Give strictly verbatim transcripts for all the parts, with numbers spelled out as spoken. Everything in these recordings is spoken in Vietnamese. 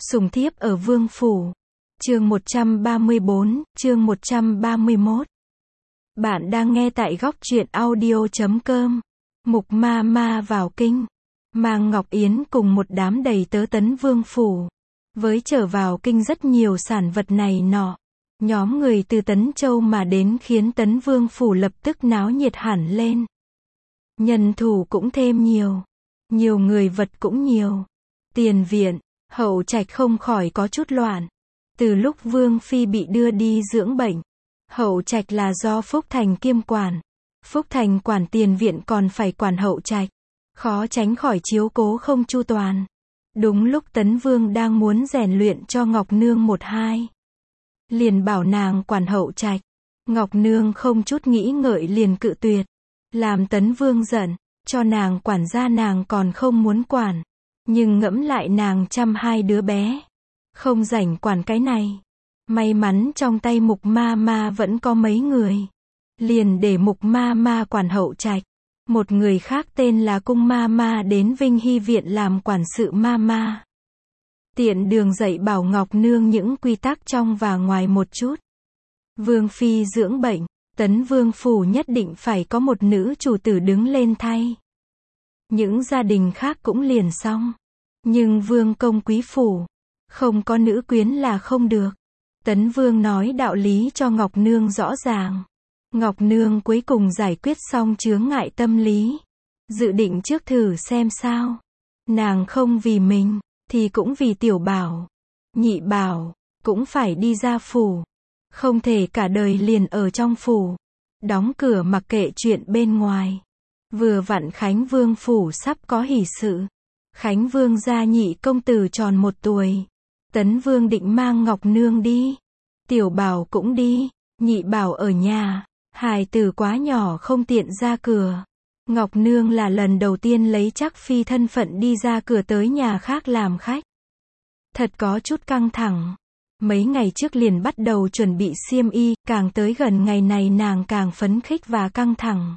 Sùng thiếp ở vương phủ. Chương một trăm ba mươi bốn, chương một trăm ba mươi mốt. Bạn đang nghe tại góc truyện audio chấm com. Mục ma ma vào kinh. Mang Ngọc Yến cùng một đám đầy tớ tấn vương phủ. Với trở vào kinh rất nhiều sản vật này nọ. Nhóm người từ Tấn Châu mà đến khiến tấn vương phủ lập tức náo nhiệt hẳn lên. Nhân thủ cũng thêm nhiều. Nhiều người vật cũng nhiều. Tiền viện, hậu trạch không khỏi có chút loạn. Từ lúc Vương Phi bị đưa đi dưỡng bệnh, hậu trạch là do Phúc Thành kiêm quản. Phúc Thành quản tiền viện còn phải quản hậu trạch. Khó tránh khỏi chiếu cố không chu toàn. Đúng lúc Tấn Vương đang muốn rèn luyện cho Ngọc Nương một hai. Liền bảo nàng quản hậu trạch. Ngọc Nương không chút nghĩ ngợi liền cự tuyệt. Làm Tấn Vương giận, cho nàng quản gia nàng còn không muốn quản. Nhưng ngẫm lại nàng chăm hai đứa bé. Không rảnh quản cái này. May mắn trong tay Mục ma ma vẫn có mấy người. Liền để Mục ma ma quản hậu trạch. Một người khác tên là Cung ma ma đến Vinh Hy viện làm quản sự ma ma. Tiện đường dạy bảo Ngọc Nương những quy tắc trong và ngoài một chút. Vương Phi dưỡng bệnh, Tấn Vương phủ nhất định phải có một nữ chủ tử đứng lên thay. Những gia đình khác cũng liền xong. Nhưng Vương công quý phủ, không có nữ quyến là không được. Tấn Vương nói đạo lý cho Ngọc Nương rõ ràng. Ngọc Nương cuối cùng giải quyết xong chướng ngại tâm lý. Dự định trước thử xem sao. Nàng không vì mình, thì cũng vì tiểu bảo. Nhị bảo, cũng phải đi ra phủ. Không thể cả đời liền ở trong phủ. Đóng cửa mặc kệ chuyện bên ngoài. Vừa vặn Khánh Vương phủ sắp có hỷ sự. Khánh Vương gia nhị công tử tròn một tuổi. Tấn Vương định mang Ngọc Nương đi. Tiểu bảo cũng đi. Nhị bảo ở nhà. Hài tử quá nhỏ không tiện ra cửa. Ngọc Nương là lần đầu tiên lấy chắc phi thân phận đi ra cửa tới nhà khác làm khách. Thật có chút căng thẳng. Mấy ngày trước liền bắt đầu chuẩn bị xiêm y, càng tới gần ngày này nàng càng phấn khích và căng thẳng.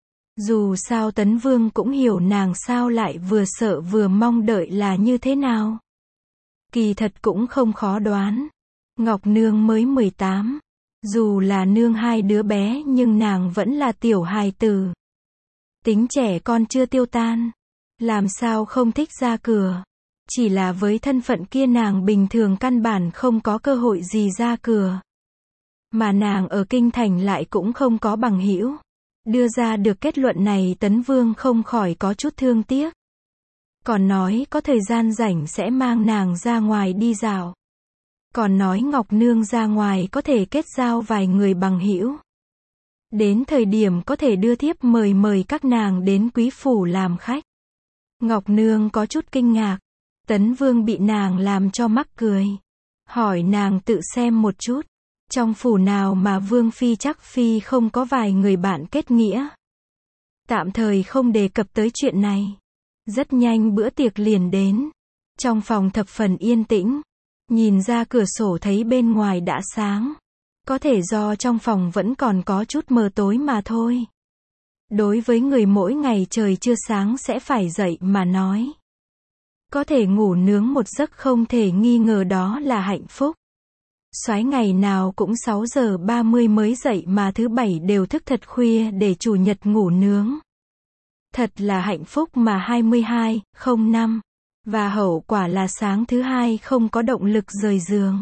Dù sao Tấn Vương cũng hiểu nàng sao lại vừa sợ vừa mong đợi là như thế nào. Kỳ thật cũng không khó đoán. Ngọc Nương mới mười tám. Dù là nương hai đứa bé nhưng nàng vẫn là tiểu hài tử. Tính trẻ con chưa tiêu tan. Làm sao không thích ra cửa. Chỉ là với thân phận kia nàng bình thường căn bản không có cơ hội gì ra cửa. Mà nàng ở kinh thành lại cũng không có bằng hữu. Đưa ra được kết luận này Tấn Vương không khỏi có chút thương tiếc. Còn nói có thời gian rảnh sẽ mang nàng ra ngoài đi dạo. Còn nói Ngọc Nương ra ngoài có thể kết giao vài người bằng hữu. Đến thời điểm có thể đưa thiếp mời mời các nàng đến quý phủ làm khách. Ngọc Nương có chút kinh ngạc. Tấn Vương bị nàng làm cho mắc cười. Hỏi nàng tự xem một chút. Trong phủ nào mà Vương Phi chắc Phi không có vài người bạn kết nghĩa. Tạm thời không đề cập tới chuyện này. Rất nhanh bữa tiệc liền đến. Trong phòng thập phần yên tĩnh. Nhìn ra cửa sổ thấy bên ngoài đã sáng. Có thể do trong phòng vẫn còn có chút mờ tối mà thôi. Đối với người mỗi ngày trời chưa sáng sẽ phải dậy mà nói. Có thể ngủ nướng một giấc không thể nghi ngờ đó là hạnh phúc. Soái ngày nào cũng sáu giờ ba mươi mới dậy mà thứ bảy đều thức thật khuya để chủ nhật ngủ nướng. Thật là hạnh phúc mà hai mươi hai, không năm. Và hậu quả là sáng thứ hai không có động lực rời giường.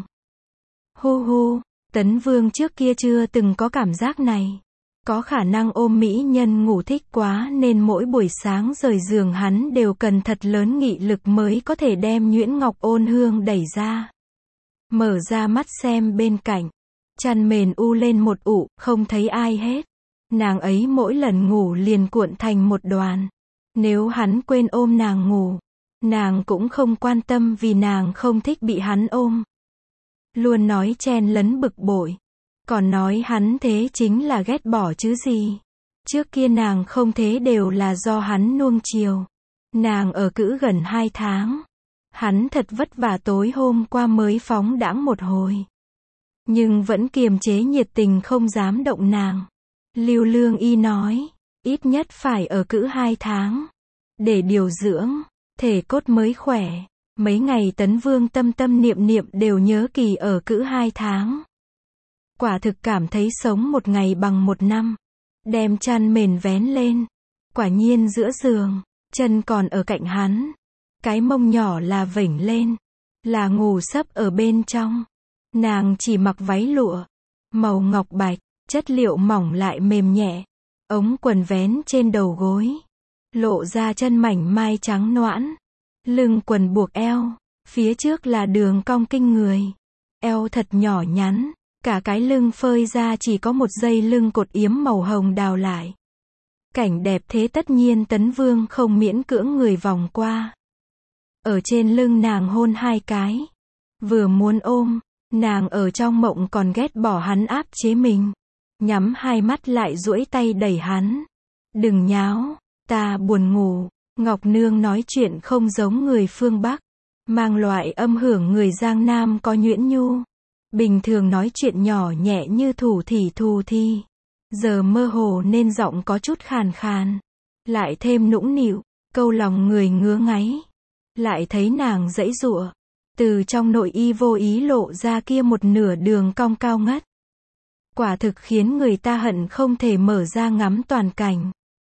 Hu hu, Tấn Vương trước kia chưa từng có cảm giác này. Có khả năng ôm mỹ nhân ngủ thích quá nên mỗi buổi sáng rời giường hắn đều cần thật lớn nghị lực mới có thể đem nhuyễn ngọc ôn hương đẩy ra. Mở ra mắt xem bên cạnh. Chăn mền u lên một ụ, không thấy ai hết. Nàng ấy mỗi lần ngủ liền cuộn thành một đoàn. Nếu hắn quên ôm nàng ngủ, nàng cũng không quan tâm vì nàng không thích bị hắn ôm. Luôn nói chen lấn bực bội. Còn nói hắn thế chính là ghét bỏ chứ gì. Trước kia nàng không thế đều là do hắn nuông chiều. Nàng ở cữ gần hai tháng. Hắn thật vất vả tối hôm qua mới phóng đãng một hồi. Nhưng vẫn kiềm chế nhiệt tình không dám động nàng. Lưu Lương Y nói, ít nhất phải ở cữ hai tháng. Để điều dưỡng, thể cốt mới khỏe. Mấy ngày Tấn Vương tâm tâm niệm niệm đều nhớ kỳ ở cữ hai tháng. Quả thực cảm thấy sống một ngày bằng một năm. Đem chăn mền vén lên. Quả nhiên giữa giường, chân còn ở cạnh hắn. Cái mông nhỏ là vểnh lên. Là ngủ sấp ở bên trong. Nàng chỉ mặc váy lụa. Màu ngọc bạch, chất liệu mỏng lại mềm nhẹ. Ống quần vén trên đầu gối. Lộ ra chân mảnh mai trắng nõn. Lưng quần buộc eo. Phía trước là đường cong kinh người. Eo thật nhỏ nhắn. Cả cái lưng phơi ra chỉ có một dây lưng cột yếm màu hồng đào lại. Cảnh đẹp thế tất nhiên Tấn Vương không miễn cưỡng người vòng qua. Ở trên lưng nàng hôn hai cái. Vừa muốn ôm, nàng ở trong mộng còn ghét bỏ hắn áp chế mình. Nhắm hai mắt lại duỗi tay đẩy hắn. Đừng nháo, ta buồn ngủ. Ngọc Nương nói chuyện không giống người phương Bắc. Mang loại âm hưởng người Giang Nam có nhuyễn nhu. Bình thường nói chuyện nhỏ nhẹ như thủ thỉ thù thi. Giờ mơ hồ nên giọng có chút khàn khàn. Lại thêm nũng nịu, câu lòng người ngứa ngáy. Lại thấy nàng giãy giụa. Từ trong nội y vô ý lộ ra kia một nửa đường cong cao ngất. Quả thực khiến người ta hận không thể mở ra ngắm toàn cảnh.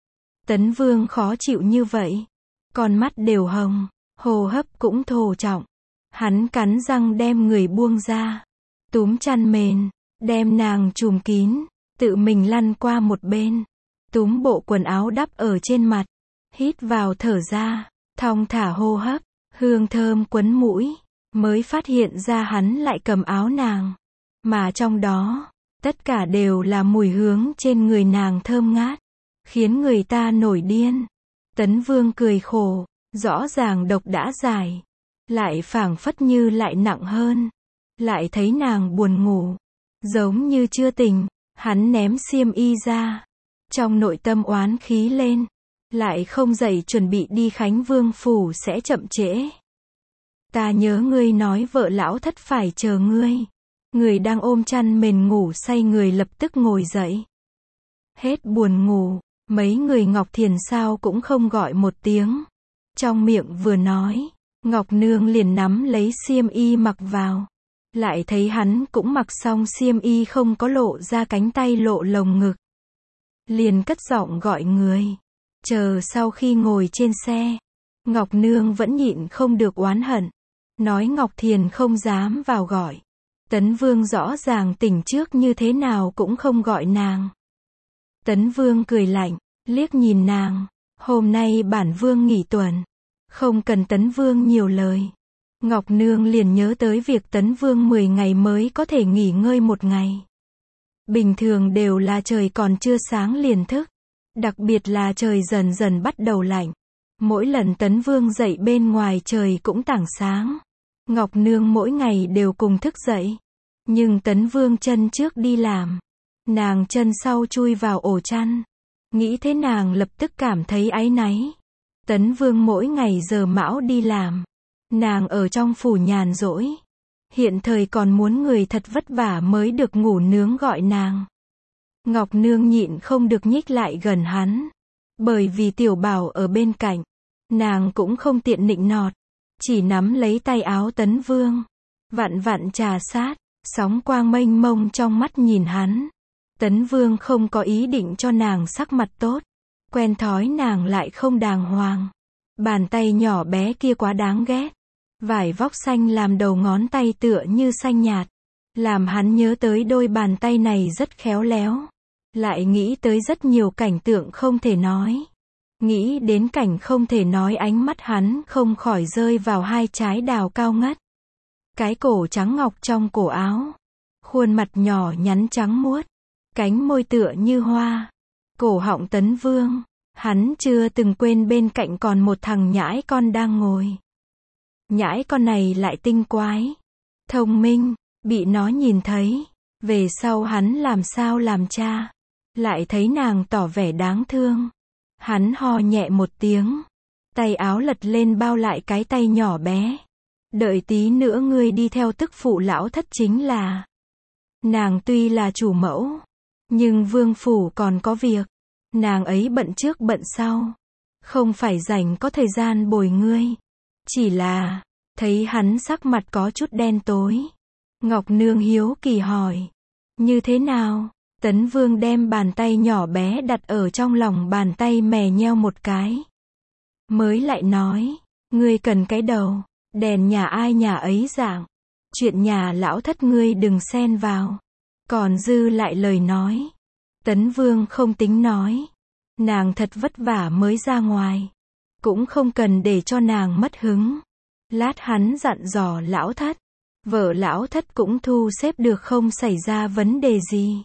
Tấn Vương khó chịu như vậy. Con mắt đều hồng, hô hấp cũng thô trọng. Hắn cắn răng đem người buông ra. Túm chăn mền, đem nàng trùm kín, tự mình lăn qua một bên. Túm bộ quần áo đắp ở trên mặt. Hít vào thở ra, thong thả hô hấp, hương thơm quấn mũi. Mới phát hiện ra hắn lại cầm áo nàng. Mà trong đó, tất cả đều là mùi hướng trên người nàng thơm ngát. Khiến người ta nổi điên. Tấn Vương cười khổ, rõ ràng độc đã giải. Lại phảng phất như lại nặng hơn. Lại thấy nàng buồn ngủ. Giống như chưa tỉnh, hắn ném xiêm y ra. Trong nội tâm oán khí lên. Lại không dậy chuẩn bị đi Khánh Vương phủ sẽ chậm trễ. Ta nhớ ngươi nói vợ lão thất phải chờ ngươi. Người đang ôm chăn mền ngủ say người lập tức ngồi dậy. Hết buồn ngủ, mấy người Ngọc Thiền sao cũng không gọi một tiếng. Trong miệng vừa nói, Ngọc Nương liền nắm lấy xiêm y mặc vào. Lại thấy hắn cũng mặc xong xiêm y không có lộ ra cánh tay lộ lồng ngực. Liền cất giọng gọi người. Chờ sau khi ngồi trên xe, Ngọc Nương vẫn nhịn không được oán hận. Nói Ngọc Thiền không dám vào gọi. Tấn Vương rõ ràng tỉnh trước như thế nào cũng không gọi nàng. Tấn Vương cười lạnh, liếc nhìn nàng. Hôm nay bản Vương nghỉ tuần. Không cần Tấn Vương nhiều lời. Ngọc Nương liền nhớ tới việc Tấn Vương mười ngày mới có thể nghỉ ngơi một ngày. Bình thường đều là trời còn chưa sáng liền thức. Đặc biệt là trời dần dần bắt đầu lạnh. Mỗi lần Tấn Vương dậy bên ngoài trời cũng tảng sáng. Ngọc Nương mỗi ngày đều cùng thức dậy. Nhưng Tấn Vương chân trước đi làm. Nàng chân sau chui vào ổ chăn. Nghĩ thế nàng lập tức cảm thấy áy náy. Tấn Vương mỗi ngày giờ mão đi làm. Nàng ở trong phủ nhàn rỗi. Hiện thời còn muốn người thật vất vả mới được ngủ nướng gọi nàng. Ngọc Nương nhịn không được nhích lại gần hắn. Bởi vì Tiểu Bảo ở bên cạnh. Nàng cũng không tiện nịnh nọt. Chỉ nắm lấy tay áo Tấn Vương. Vặn vặn trà sát. Sóng quang mênh mông trong mắt nhìn hắn. Tấn Vương không có ý định cho nàng sắc mặt tốt. Quen thói nàng lại không đàng hoàng. Bàn tay nhỏ bé kia quá đáng ghét. Vải vóc xanh làm đầu ngón tay tựa như xanh nhạt. Làm hắn nhớ tới đôi bàn tay này rất khéo léo. Lại nghĩ tới rất nhiều cảnh tượng không thể nói. Nghĩ đến cảnh không thể nói ánh mắt hắn không khỏi rơi vào hai trái đào cao ngất. Cái cổ trắng ngọc trong cổ áo. Khuôn mặt nhỏ nhắn trắng muốt. Cánh môi tựa như hoa. Cổ họng Tấn Vương. Hắn chưa từng quên bên cạnh còn một thằng nhãi con đang ngồi. Nhãi con này lại tinh quái. Thông minh. Bị nó nhìn thấy. Về sau hắn làm sao làm cha. Lại thấy nàng tỏ vẻ đáng thương. Hắn ho nhẹ một tiếng. Tay áo lật lên bao lại cái tay nhỏ bé. Đợi tí nữa ngươi đi theo tức phụ lão thất chính là. Nàng tuy là chủ mẫu. Nhưng vương phủ còn có việc. Nàng ấy bận trước bận sau. Không phải rảnh có thời gian bồi ngươi. Chỉ là, Thấy hắn sắc mặt có chút đen tối, Ngọc Nương hiếu kỳ hỏi, như thế nào? Tấn Vương đem bàn tay nhỏ bé đặt ở trong lòng bàn tay mè nheo một cái. Mới lại nói, ngươi cần cái đầu, đèn nhà ai nhà ấy dạng. Chuyện nhà lão thất ngươi đừng xen vào. Còn dư lại lời nói. Tấn Vương không tính nói. Nàng thật vất vả mới ra ngoài. Cũng không cần để cho nàng mất hứng. Lát hắn dặn dò lão thất. Vợ lão thất cũng thu xếp được không xảy ra vấn đề gì.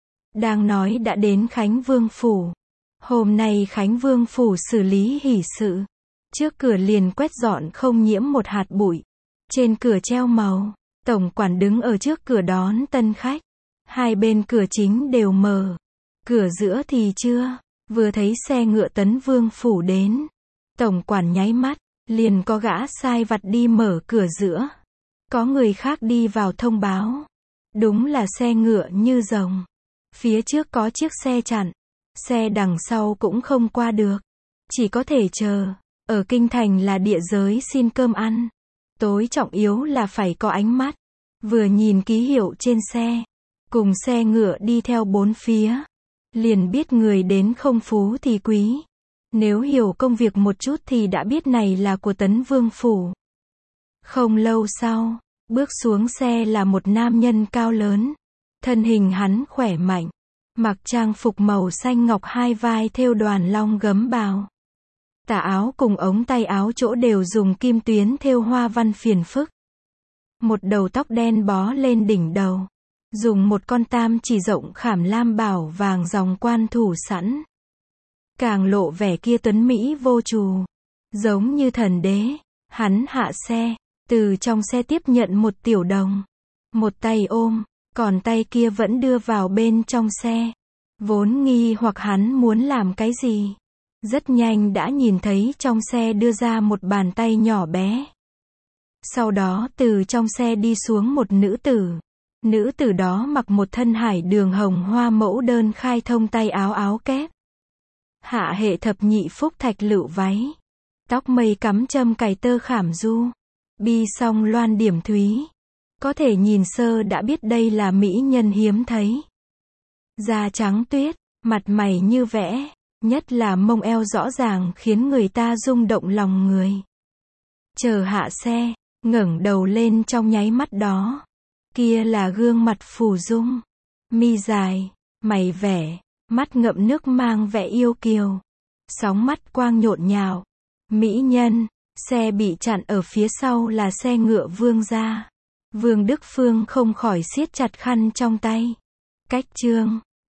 Đang nói đã đến Khánh Vương Phủ. Hôm nay Khánh Vương Phủ xử lý hỷ sự. Trước cửa liền quét dọn không nhiễm một hạt bụi. Trên cửa treo màu. Tổng quản đứng ở trước cửa đón tân khách. Hai bên cửa chính đều mở. Cửa giữa thì chưa. Vừa thấy xe ngựa Tấn Vương Phủ đến. Tổng quản nháy mắt. Liền có gã sai vặt đi mở cửa giữa. Có người khác đi vào thông báo. Đúng là xe ngựa như rồng. Phía trước có chiếc xe chặn. Xe đằng sau cũng không qua được. Chỉ có thể chờ. Ở kinh thành là địa giới xin cơm ăn. Tối trọng yếu là phải có ánh mắt. Vừa nhìn ký hiệu trên xe. Cùng xe ngựa đi theo bốn phía. Liền biết người đến không phú thì quý. Nếu hiểu công việc một chút thì đã biết này là của Tấn Vương Phủ. Không lâu sau, bước xuống xe là một nam nhân cao lớn. Thân hình hắn khỏe mạnh. Mặc trang phục màu xanh ngọc hai vai thêu đoàn long gấm bào. Tà áo cùng ống tay áo chỗ đều dùng kim tuyến thêu hoa văn phiền phức. Một đầu tóc đen bó lên đỉnh đầu. Dùng một con tam chỉ rộng khảm lam bảo vàng dòng quan thủ sẵn. Càng lộ vẻ kia tuấn Mỹ vô trù. Giống như thần đế. Hắn hạ xe. Từ trong xe tiếp nhận một tiểu đồng. Một tay ôm. Còn tay kia vẫn đưa vào bên trong xe. Vốn nghi hoặc hắn muốn làm cái gì. Rất nhanh đã nhìn thấy trong xe đưa ra một bàn tay nhỏ bé. Sau đó từ trong xe đi xuống một nữ tử. Nữ tử đó mặc một thân hải đường hồng hoa mẫu đơn khai thông tay áo áo kép. Hạ hệ thập nhị phúc thạch lựu váy. Tóc mây cắm châm cài tơ khảm du. Bi song loan điểm thúy. Có thể nhìn sơ đã biết đây là mỹ nhân hiếm thấy. Da trắng tuyết, mặt mày như vẽ. Nhất là mông eo rõ ràng khiến người ta rung động lòng người. Chờ hạ xe, ngẩng đầu lên trong nháy mắt đó. Kia là gương mặt phù dung. Mi dài, mày vẻ, mắt ngậm nước mang vẻ yêu kiều. Sóng mắt quang nhộn nhạo. Mỹ nhân, xe bị chặn ở phía sau là xe ngựa Vương gia. Vương Đức Phương không khỏi siết chặt khăn trong tay. Cách trương.